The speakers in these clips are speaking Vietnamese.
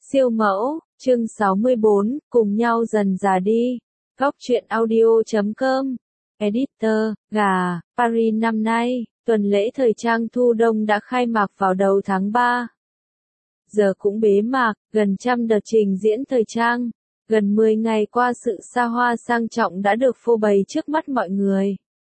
Siêu mẫu, chương 64, cùng nhau dần già đi. Góc truyện audio.com. Editor, gà, Paris năm nay, tuần lễ thời trang thu đông đã khai mạc vào đầu tháng 3. Giờ cũng bế mạc, gần trăm đợt trình diễn thời trang, gần 10 ngày qua sự xa hoa sang trọng đã được phô bày trước mắt mọi người.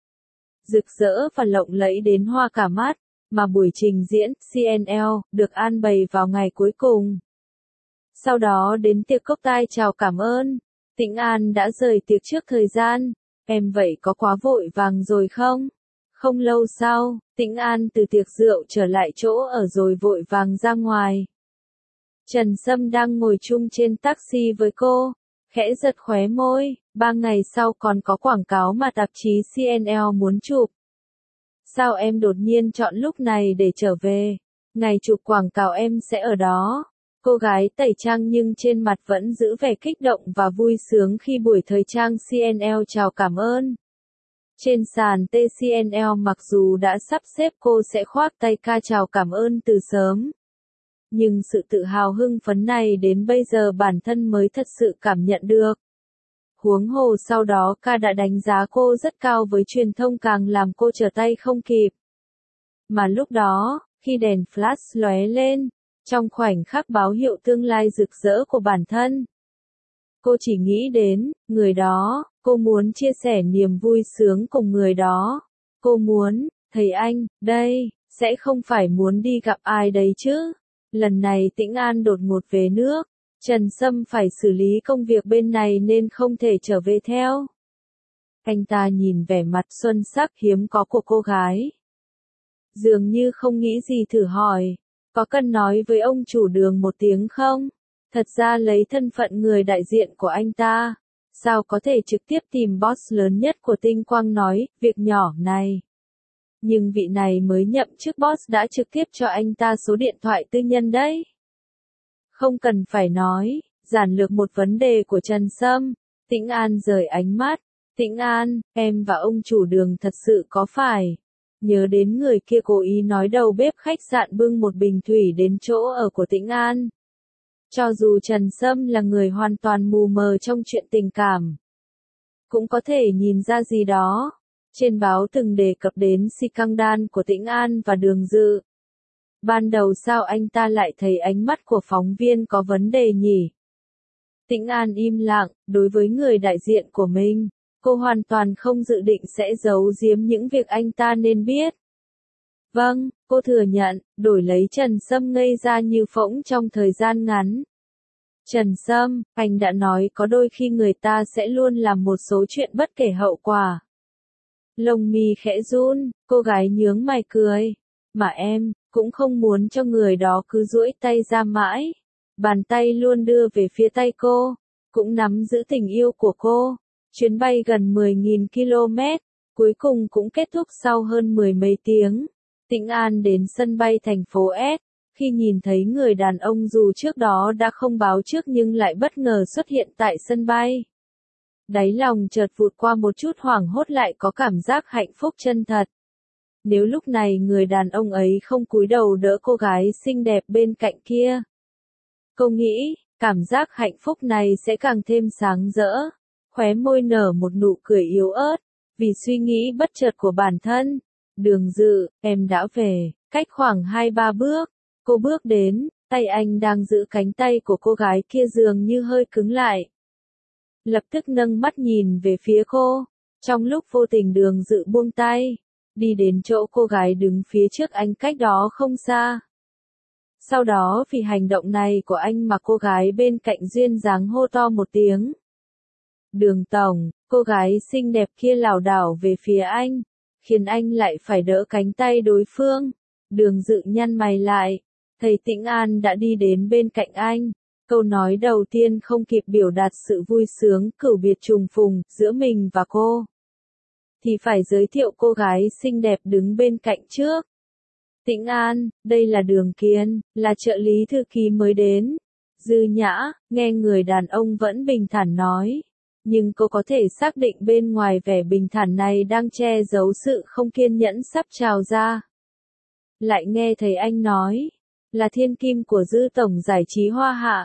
Rực rỡ và lộng lẫy đến hoa cả mắt, mà buổi trình diễn CNL được an bày vào ngày cuối cùng. Sau đó đến tiệc cocktail chào cảm ơn. Tĩnh An đã rời tiệc trước thời gian. Em vậy có quá vội vàng rồi không? Không lâu sau, Tĩnh An từ tiệc rượu trở lại chỗ ở rồi vội vàng ra ngoài. Trần Sâm đang ngồi chung trên taxi với cô, khẽ giật khóe môi. 3 ngày sau còn có quảng cáo mà tạp chí CNL muốn chụp. Sao em đột nhiên chọn lúc này để trở về? Ngày chụp quảng cáo em sẽ ở đó. Cô gái tẩy trang nhưng trên mặt vẫn giữ vẻ kích động và vui sướng khi buổi thời trang CNL chào cảm ơn. Trên sàn TCNL mặc dù đã sắp xếp cô sẽ khoác tay ca chào cảm ơn từ sớm. Nhưng sự tự hào hưng phấn này đến bây giờ bản thân mới thật sự cảm nhận được. Huống hồ sau đó ca đã đánh giá cô rất cao với truyền thông càng làm cô trở tay không kịp. Mà lúc đó, khi đèn flash lóe lên, trong khoảnh khắc báo hiệu tương lai rực rỡ của bản thân, cô chỉ nghĩ đến người đó, cô muốn chia sẻ niềm vui sướng cùng người đó. Cô muốn thấy anh, đây, sẽ không phải muốn đi gặp ai đấy chứ. Lần này Tĩnh An đột ngột về nước, Trần Sâm phải xử lý công việc bên này nên không thể trở về theo. Anh ta nhìn vẻ mặt xuân sắc hiếm có của cô gái, dường như không nghĩ gì thử hỏi. Có cần nói với ông chủ đường một tiếng không? Thật ra lấy thân phận người đại diện của anh ta, sao có thể trực tiếp tìm boss lớn nhất của Tinh Quang nói, việc nhỏ này. Nhưng vị này mới nhậm chức boss đã trực tiếp cho anh ta số điện thoại tư nhân đấy. Không cần phải nói, giản lược một vấn đề của Trần Sâm. Tĩnh An rời ánh mắt. Tĩnh An, em và ông chủ đường thật sự có phải nhớ đến người kia cố ý nói đầu bếp khách sạn bưng một bình thủy đến chỗ ở của Tĩnh An. Cho dù Trần Sâm là người hoàn toàn mù mờ trong chuyện tình cảm, cũng có thể nhìn ra gì đó. Trên báo từng đề cập đến scandal của Tĩnh An và Đường Dự. Ban đầu sao anh ta lại thấy ánh mắt của phóng viên có vấn đề nhỉ? Tĩnh An im lặng, đối với người đại diện của mình, cô hoàn toàn không dự định sẽ giấu giếm những việc anh ta nên biết. Vâng, cô thừa nhận, đổi lấy Trần Sâm ngây ra như phỗng trong thời gian ngắn. Trần Sâm, anh đã nói có đôi khi người ta sẽ luôn làm một số chuyện bất kể hậu quả. Lông mi khẽ run, cô gái nhướng mày cười. Mà em, cũng không muốn cho người đó cứ duỗi tay ra mãi. Bàn tay luôn đưa về phía tay cô, cũng nắm giữ tình yêu của cô. Chuyến bay gần 10.000 km, cuối cùng cũng kết thúc sau hơn 10 mấy tiếng. Tĩnh An đến sân bay thành phố S, khi nhìn thấy người đàn ông dù trước đó đã không báo trước nhưng lại bất ngờ xuất hiện tại sân bay. Đáy lòng chợt vụt qua một chút hoảng hốt lại có cảm giác hạnh phúc chân thật. Nếu lúc này người đàn ông ấy không cúi đầu đỡ cô gái xinh đẹp bên cạnh kia, cô nghĩ, cảm giác hạnh phúc này sẽ càng thêm sáng rỡ. Khóe môi nở một nụ cười yếu ớt, vì suy nghĩ bất chợt của bản thân. Đường Dự, em đã về. Cách khoảng 2-3 bước, cô bước đến, tay anh đang giữ cánh tay của cô gái kia dường như hơi cứng lại. Lập tức nâng mắt nhìn về phía cô. Trong lúc vô tình Đường Dự buông tay, đi đến chỗ cô gái đứng phía trước anh cách đó không xa. Sau đó vì hành động này của anh mà cô gái bên cạnh duyên dáng hô to một tiếng. Đường tổng, cô gái xinh đẹp kia lảo đảo về phía anh, khiến anh lại phải đỡ cánh tay đối phương. Đường Dự nhăn mày lại, thấy Tĩnh An đã đi đến bên cạnh anh. Câu nói đầu tiên không kịp biểu đạt sự vui sướng cửu biệt trùng phùng giữa mình và cô, thì phải giới thiệu cô gái xinh đẹp đứng bên cạnh trước. Tĩnh An, đây là Đường Kiên, là trợ lý thư ký mới đến. Dư Nhã, nghe người đàn ông vẫn bình thản nói. Nhưng cô có thể xác định bên ngoài vẻ bình thản này đang che giấu sự không kiên nhẫn sắp trào ra. Lại nghe thấy anh nói, là thiên kim của Dư tổng giải trí Hoa Hạ,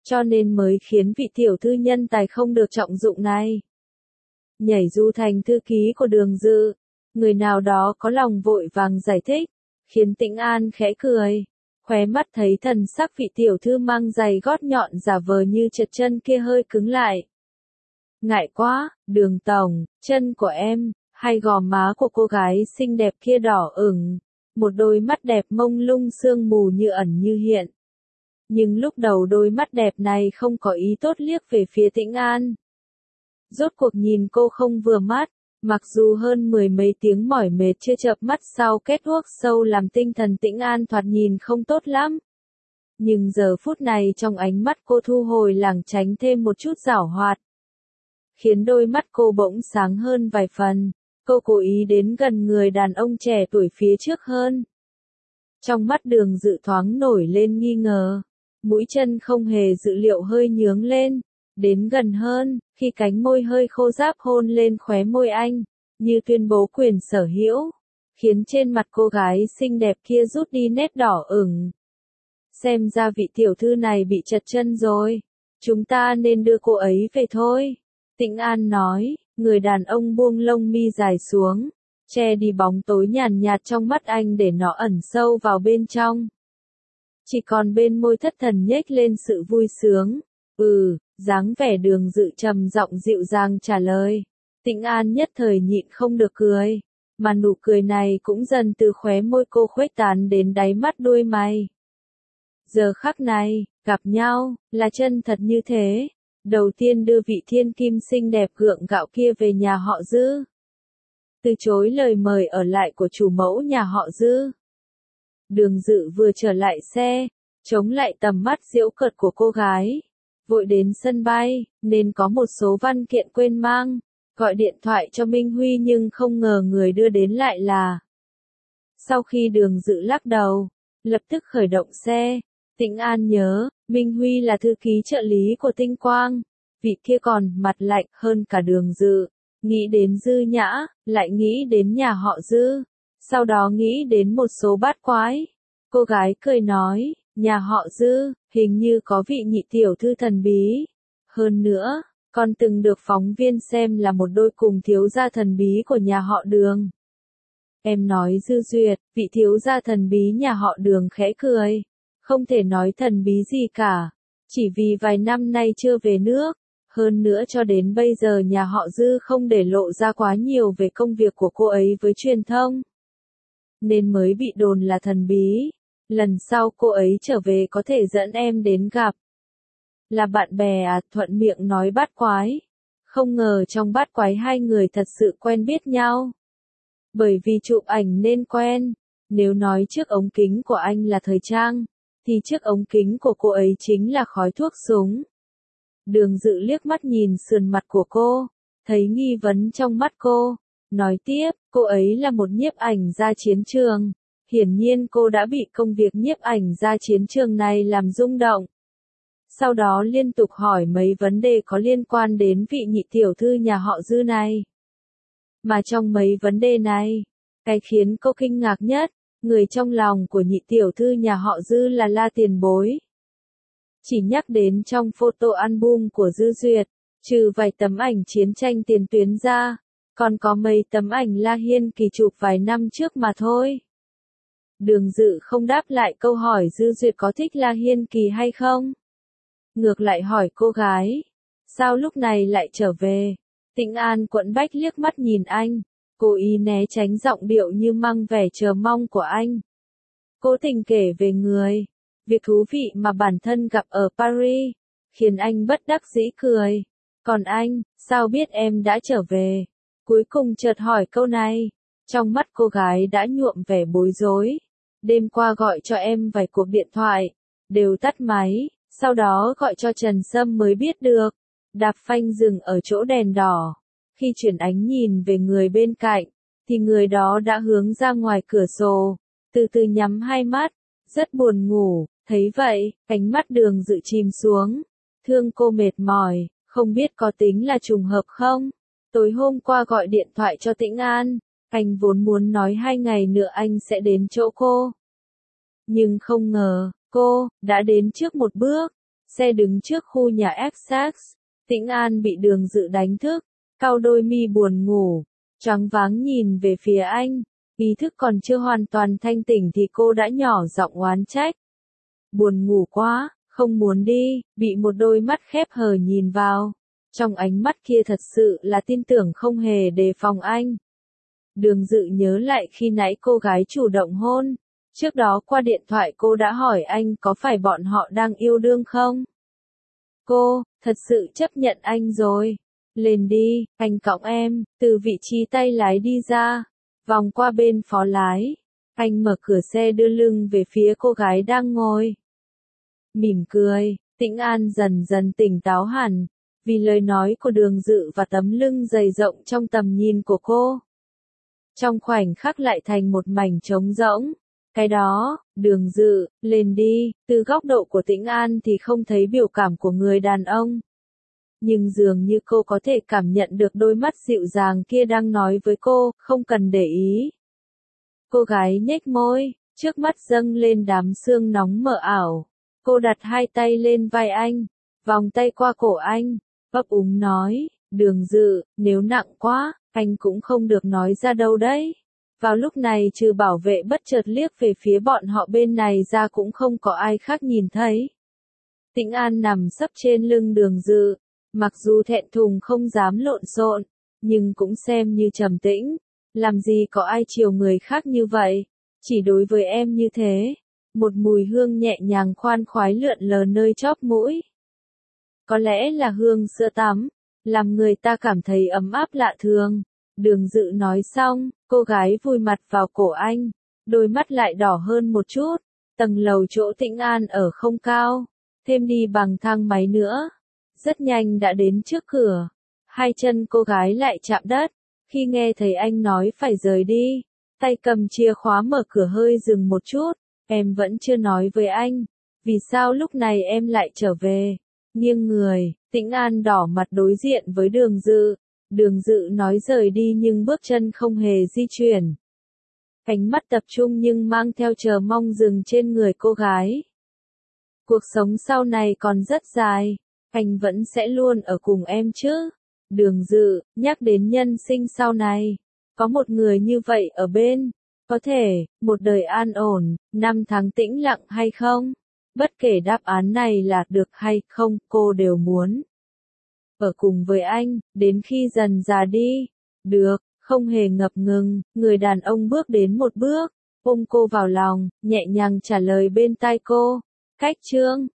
cho nên mới khiến vị tiểu thư nhân tài không được trọng dụng này nhảy dù thành thư ký của Đường Dự. Người nào đó có lòng vội vàng giải thích, khiến Tĩnh An khẽ cười, khóe mắt thấy thần sắc vị tiểu thư mang giày gót nhọn giả vờ như trật chân kia hơi cứng lại. Ngại quá, Đường tổng, chân của em, hay gò má của cô gái xinh đẹp kia đỏ ửng, một đôi mắt đẹp mông lung sương mù như ẩn như hiện. Nhưng lúc đầu đôi mắt đẹp này không có ý tốt liếc về phía Tĩnh An. Rốt cuộc nhìn cô không vừa mắt, mặc dù hơn 10 mấy tiếng mỏi mệt chưa chợp mắt sau kết thuốc sâu làm tinh thần Tĩnh An thoạt nhìn không tốt lắm. Nhưng giờ phút này trong ánh mắt cô thu hồi lảng tránh thêm một chút giảo hoạt, khiến đôi mắt cô bỗng sáng hơn vài phần. Cô cố ý đến gần người đàn ông trẻ tuổi phía trước hơn. Trong mắt Đường Dự thoáng nổi lên nghi ngờ, mũi chân không hề dự liệu hơi nhướng lên, đến gần hơn, khi cánh môi hơi khô ráp hôn lên khóe môi anh, như tuyên bố quyền sở hữu, khiến trên mặt cô gái xinh đẹp kia rút đi nét đỏ ửng. Xem ra vị tiểu thư này bị trật chân rồi, chúng ta nên đưa cô ấy về thôi. Tĩnh An nói, người đàn ông buông lông mi dài xuống, che đi bóng tối nhàn nhạt trong mắt anh để nó ẩn sâu vào bên trong. Chỉ còn bên môi thất thần nhếch lên sự vui sướng. Dáng vẻ Đường Dự trầm giọng dịu dàng trả lời. Tĩnh An nhất thời nhịn không được cười, mà nụ cười này cũng dần từ khóe môi cô khuếch tán đến đáy mắt đuôi mày. Giờ khắc này, gặp nhau, là chân thật như thế. Đầu tiên đưa vị thiên kim xinh đẹp gượng gạo kia về nhà họ Dư. Từ chối lời mời ở lại của chủ mẫu nhà họ Dư. Đường Dự vừa trở lại xe, chống lại tầm mắt giễu cợt của cô gái. Vội đến sân bay, nên có một số văn kiện quên mang, gọi điện thoại cho Minh Huy nhưng không ngờ người đưa đến lại là. Sau khi Đường Dự lắc đầu, lập tức khởi động xe, Tĩnh An nhớ, Minh Huy là thư ký trợ lý của Tinh Quang, vị kia còn mặt lạnh hơn cả Đường Dự, nghĩ đến Dư Nhã, lại nghĩ đến nhà họ Dư, sau đó nghĩ đến một số bát quái. Cô gái cười nói, nhà họ Dư, hình như có vị nhị tiểu thư thần bí. Hơn nữa, còn từng được phóng viên xem là một đôi cùng thiếu gia thần bí của nhà họ Đường. Em nói Dư Duyệt, vị thiếu gia thần bí nhà họ Đường khẽ cười. Không thể nói thần bí gì cả, chỉ vì vài năm nay chưa về nước. Hơn nữa cho đến bây giờ nhà họ Dư không để lộ ra quá nhiều về công việc của cô ấy với truyền thông, nên mới bị đồn là thần bí. Lần sau cô ấy trở về có thể dẫn em đến gặp. Là bạn bè à? Thuận miệng nói bát quái. Không ngờ trong bát quái hai người thật sự quen biết nhau. Bởi vì chụp ảnh nên quen. Nếu nói chiếc ống kính của anh là thời trang, thì chiếc ống kính của cô ấy chính là khói thuốc súng. Đường Dự liếc mắt nhìn sườn mặt của cô, thấy nghi vấn trong mắt cô. Nói tiếp, cô ấy là một nhiếp ảnh gia chiến trường. Hiển nhiên cô đã bị công việc nhiếp ảnh gia chiến trường này làm rung động. Sau đó liên tục hỏi mấy vấn đề có liên quan đến vị nhị tiểu thư nhà họ Dư này. Mà trong mấy vấn đề này, cái khiến cô kinh ngạc nhất, người trong lòng của nhị tiểu thư nhà họ Dư là La Tiền Bối. Chỉ nhắc đến trong photo album của Dư Duyệt, trừ vài tấm ảnh chiến tranh tiền tuyến ra, còn có mấy tấm ảnh La Hiên Kỳ chụp vài năm trước mà thôi. Đường Dự không đáp lại câu hỏi Dư Duyệt có thích La Hiên Kỳ hay không. Ngược lại hỏi cô gái, sao lúc này lại trở về? Tĩnh An quẫn bách liếc mắt nhìn anh, cố ý né tránh giọng điệu như mang vẻ chờ mong của anh. Cố tình kể về việc thú vị mà bản thân gặp ở Paris, khiến anh bất đắc dĩ cười. Còn anh, sao biết em đã trở về? Cuối cùng chợt hỏi câu này, trong mắt cô gái đã nhuộm vẻ bối rối. Đêm qua gọi cho em vài cuộc điện thoại, đều tắt máy, sau đó gọi cho Trần Sâm mới biết được. Đạp phanh dừng ở chỗ đèn đỏ. Khi chuyển ánh nhìn về người bên cạnh, thì người đó đã hướng ra ngoài cửa sổ, từ từ nhắm hai mắt, rất buồn ngủ. Thấy vậy, ánh mắt Đường Dự chìm xuống. Thương cô mệt mỏi, không biết có tính là trùng hợp không? Tối hôm qua gọi điện thoại cho Tĩnh An, anh vốn muốn nói 2 ngày nữa anh sẽ đến chỗ cô. Nhưng không ngờ, cô đã đến trước một bước. Xe đứng trước khu nhà Essex. Tĩnh An bị Đường Dự đánh thức, cau đôi mi buồn ngủ, choáng váng nhìn về phía anh. Ý thức còn chưa hoàn toàn thanh tỉnh thì cô đã nhỏ giọng oán trách. Buồn ngủ quá, không muốn đi, bị một đôi mắt khép hờ nhìn vào. Trong ánh mắt kia thật sự là tin tưởng không hề đề phòng anh. Đường Dự nhớ lại khi nãy cô gái chủ động hôn. Trước đó qua điện thoại cô đã hỏi anh có phải bọn họ đang yêu đương không? Cô, thật sự chấp nhận anh rồi. Lên đi, anh cõng em, từ vị trí tay lái đi ra. Vòng qua bên phó lái. Anh mở cửa xe đưa lưng về phía cô gái đang ngồi. Mỉm cười, Tĩnh An dần dần tỉnh táo hẳn. Vì lời nói của Đường Dự và tấm lưng dày rộng trong tầm nhìn của cô. Trong khoảnh khắc lại thành một mảnh trống rỗng. Cái đó, Đường Dự, lên đi, từ góc độ của Tĩnh An thì không thấy biểu cảm của người đàn ông. Nhưng dường như cô có thể cảm nhận được đôi mắt dịu dàng kia đang nói với cô, không cần để ý. Cô gái nhếch môi, trước mắt dâng lên đám sương nóng mờ ảo. Cô đặt hai tay lên vai anh, vòng tay qua cổ anh, ấp úng nói, Đường Dự, nếu nặng quá, anh cũng không được nói ra đâu đấy. Vào lúc này trừ bảo vệ bất chợt liếc về phía bọn họ bên này ra cũng không có ai khác nhìn thấy. Tĩnh An nằm sấp trên lưng Đường Dự, mặc dù thẹn thùng không dám lộn xộn, nhưng cũng xem như trầm tĩnh. Làm gì có ai chiều người khác như vậy, chỉ đối với em như thế. Một mùi hương nhẹ nhàng khoan khoái lượn lờ nơi chóp mũi. Có lẽ là hương sữa tắm, làm người ta cảm thấy ấm áp lạ thường. Đường Dự nói xong, cô gái vùi mặt vào cổ anh, đôi mắt lại đỏ hơn một chút. Tầng lầu chỗ Tĩnh An ở không cao, thêm đi bằng thang máy nữa. Rất nhanh đã đến trước cửa, hai chân cô gái lại chạm đất. Khi nghe thấy anh nói phải rời đi, tay cầm chìa khóa mở cửa hơi dừng một chút. Em vẫn chưa nói với anh, vì sao lúc này em lại trở về? Nghiêng người, Tĩnh An đỏ mặt đối diện với Đường Dự. Đường Dự nói rời đi nhưng bước chân không hề di chuyển. Ánh mắt tập trung nhưng mang theo chờ mong dừng trên người cô gái. Cuộc sống sau này còn rất dài, anh vẫn sẽ luôn ở cùng em chứ? Đường Dự, nhắc đến nhân sinh sau này, có một người như vậy ở bên, có thể, một đời an ổn, 5 tháng tĩnh lặng hay không? Bất kể đáp án này là được hay không, cô đều muốn ở cùng với anh, đến khi dần già đi. Được, không hề ngập ngừng, người đàn ông bước đến một bước, ôm cô vào lòng, nhẹ nhàng trả lời bên tai cô. Cách chương